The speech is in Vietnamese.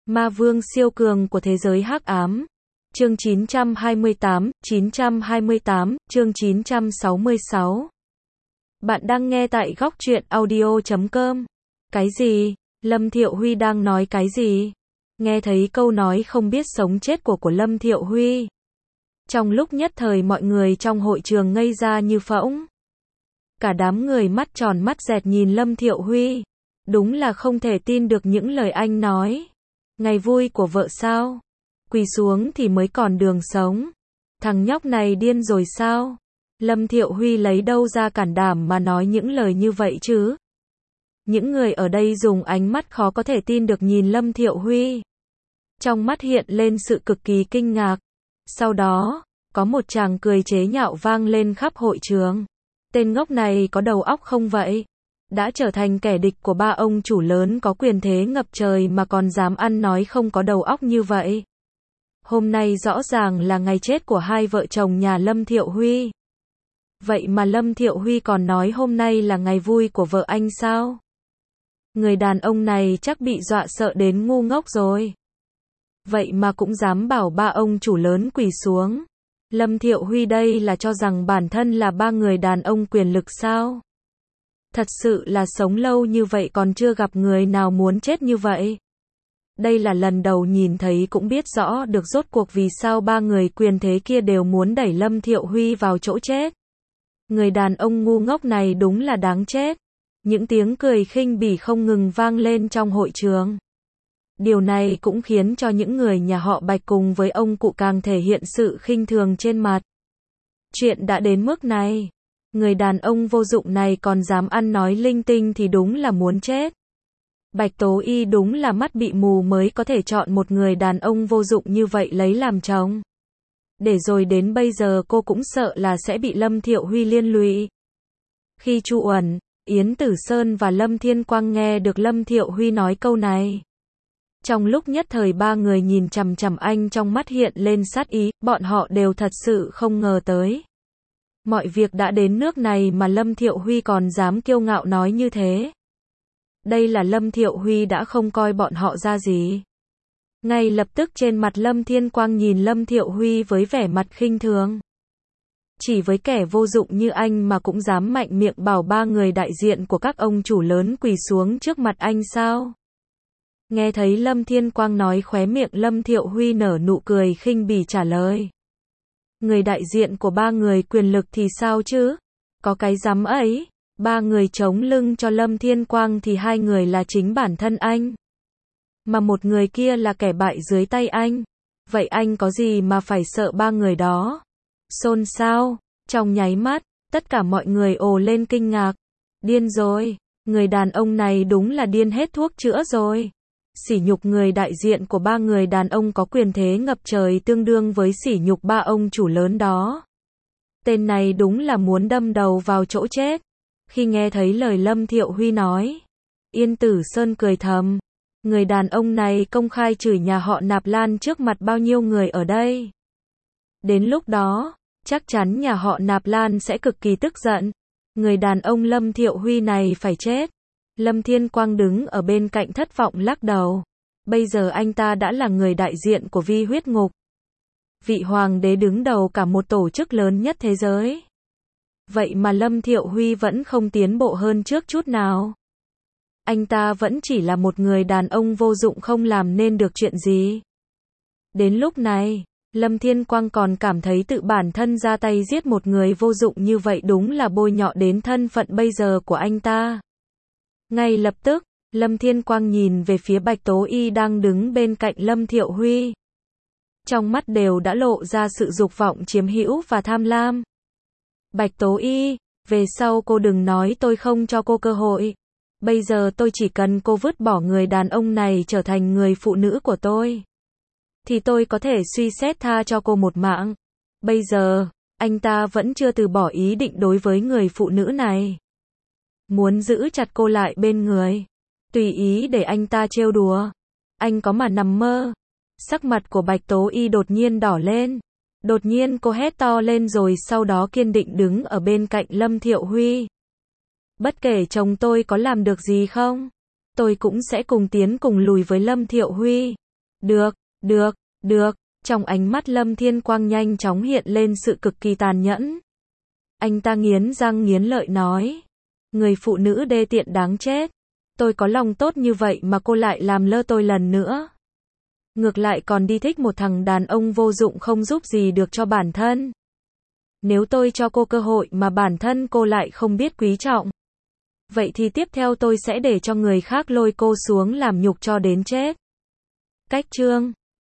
Ma vương siêu cường của thế giới hắc ám. Chương 928, chương 966. Bạn đang nghe tại góc truyện audio.com. Cái gì? Lâm Thiệu Huy đang nói cái gì? Nghe thấy câu nói không biết sống chết của Lâm Thiệu Huy. Trong lúc nhất thời mọi người trong hội trường ngây ra như phỗng. Cả đám người mắt tròn mắt dẹt nhìn Lâm Thiệu Huy. Đúng là không thể tin được những lời anh nói. Ngày vui của vợ sao? Quỳ xuống thì mới còn đường sống. Thằng nhóc này điên rồi sao? Lâm Thiệu Huy lấy đâu ra cản đảm mà nói những lời như vậy chứ? Những người ở đây dùng ánh mắt khó có thể tin được nhìn Lâm Thiệu Huy. Trong mắt hiện lên sự cực kỳ kinh ngạc. Sau đó, có một tràng cười chế nhạo vang lên khắp hội trường. Tên ngốc này có đầu óc không vậy? Đã trở thành kẻ địch của ba ông chủ lớn có quyền thế ngập trời mà còn dám ăn nói không có đầu óc như vậy. Hôm nay rõ ràng là ngày chết của hai vợ chồng nhà Lâm Thiệu Huy. Vậy mà Lâm Thiệu Huy còn nói hôm nay là ngày vui của vợ anh sao? Người đàn ông này chắc bị dọa sợ đến ngu ngốc rồi. Vậy mà cũng dám bảo ba ông chủ lớn quỳ xuống. Lâm Thiệu Huy đây là cho rằng bản thân là ba người đàn ông quyền lực sao? Thật sự là sống lâu như vậy còn chưa gặp người nào muốn chết như vậy. Đây là lần đầu nhìn thấy cũng biết rõ được rốt cuộc vì sao ba người quyền thế kia đều muốn đẩy Lâm Thiệu Huy vào chỗ chết. Người đàn ông ngu ngốc này đúng là đáng chết. Những tiếng cười khinh bỉ không ngừng vang lên trong hội trường. Điều này cũng khiến cho những người nhà họ Bạch cùng với ông cụ càng thể hiện sự khinh thường trên mặt. Chuyện đã đến mức này. Người đàn ông vô dụng này còn dám ăn nói linh tinh thì đúng là muốn chết. Bạch Tố Y đúng là mắt bị mù mới có thể chọn một người đàn ông vô dụng như vậy lấy làm chồng. Để rồi đến bây giờ cô cũng sợ là sẽ bị Lâm Thiệu Huy liên lụy. Khi Chu Uẩn, Yến Tử Sơn và Lâm Thiên Quang nghe được Lâm Thiệu Huy nói câu này. Trong lúc nhất thời ba người nhìn chằm chằm anh trong mắt hiện lên sát ý, bọn họ đều thật sự không ngờ tới. Mọi việc đã đến nước này mà Lâm Thiệu Huy còn dám kiêu ngạo nói như thế. Đây là Lâm Thiệu Huy đã không coi bọn họ ra gì. Ngay lập tức trên mặt Lâm Thiên Quang nhìn Lâm Thiệu Huy với vẻ mặt khinh thường. Chỉ với kẻ vô dụng như anh mà cũng dám mạnh miệng bảo ba người đại diện của các ông chủ lớn quỳ xuống trước mặt anh sao? Nghe thấy Lâm Thiên Quang nói khóe miệng Lâm Thiệu Huy nở nụ cười khinh bỉ trả lời. Người đại diện của ba người quyền lực thì sao chứ? Có cái dám ấy, ba người chống lưng cho Lâm Thiên Quang thì hai người là chính bản thân anh. Mà một người kia là kẻ bại dưới tay anh. Vậy anh có gì mà phải sợ ba người đó? Xôn xao, trong nháy mắt, tất cả mọi người ồ lên kinh ngạc. Điên rồi, người đàn ông này đúng là điên hết thuốc chữa rồi. Sỉ nhục người đại diện của ba người đàn ông có quyền thế ngập trời tương đương với sỉ nhục ba ông chủ lớn đó. Tên này đúng là muốn đâm đầu vào chỗ chết. Khi nghe thấy lời Lâm Thiệu Huy nói, Yên Tử Sơn cười thầm. Người đàn ông này công khai chửi nhà họ Nạp Lan trước mặt bao nhiêu người ở đây. Đến lúc đó, chắc chắn nhà họ Nạp Lan sẽ cực kỳ tức giận. Người đàn ông Lâm Thiệu Huy này phải chết. Lâm Thiên Quang đứng ở bên cạnh thất vọng lắc đầu. Bây giờ anh ta đã là người đại diện của Vi Huyết Ngục. Vị hoàng đế đứng đầu cả một tổ chức lớn nhất thế giới. Vậy mà Lâm Thiệu Huy vẫn không tiến bộ hơn trước chút nào. Anh ta vẫn chỉ là một người đàn ông vô dụng không làm nên được chuyện gì. Đến lúc này, Lâm Thiên Quang còn cảm thấy tự bản thân ra tay giết một người vô dụng như vậy đúng là bôi nhọ đến thân phận bây giờ của anh ta. Ngay lập tức, Lâm Thiên Quang nhìn về phía Bạch Tố Y đang đứng bên cạnh Lâm Thiệu Huy. Trong mắt đều đã lộ ra sự dục vọng chiếm hữu và tham lam. Bạch Tố Y, về sau cô đừng nói tôi không cho cô cơ hội. Bây giờ tôi chỉ cần cô vứt bỏ người đàn ông này trở thành người phụ nữ của tôi. Thì tôi có thể suy xét tha cho cô một mạng. Bây giờ, anh ta vẫn chưa từ bỏ ý định đối với người phụ nữ này. Muốn giữ chặt cô lại bên người. Tùy ý để anh ta trêu đùa. Anh có mà nằm mơ. Sắc mặt của Bạch Tố Y đột nhiên đỏ lên. Đột nhiên cô hét to lên rồi sau đó kiên định đứng ở bên cạnh Lâm Thiệu Huy. Bất kể chồng tôi có làm được gì không, tôi cũng sẽ cùng tiến cùng lùi với Lâm Thiệu Huy. Được, được, được. Trong ánh mắt Lâm Thiên Quang nhanh chóng hiện lên sự cực kỳ tàn nhẫn. Anh ta nghiến răng nghiến lợi nói. Người phụ nữ đê tiện đáng chết. Tôi có lòng tốt như vậy mà cô lại làm lơ tôi lần nữa. Ngược lại còn đi thích một thằng đàn ông vô dụng không giúp gì được cho bản thân. Nếu tôi cho cô cơ hội mà bản thân cô lại không biết quý trọng. Vậy thì tiếp theo tôi sẽ để cho người khác lôi cô xuống làm nhục cho đến chết. Cách chương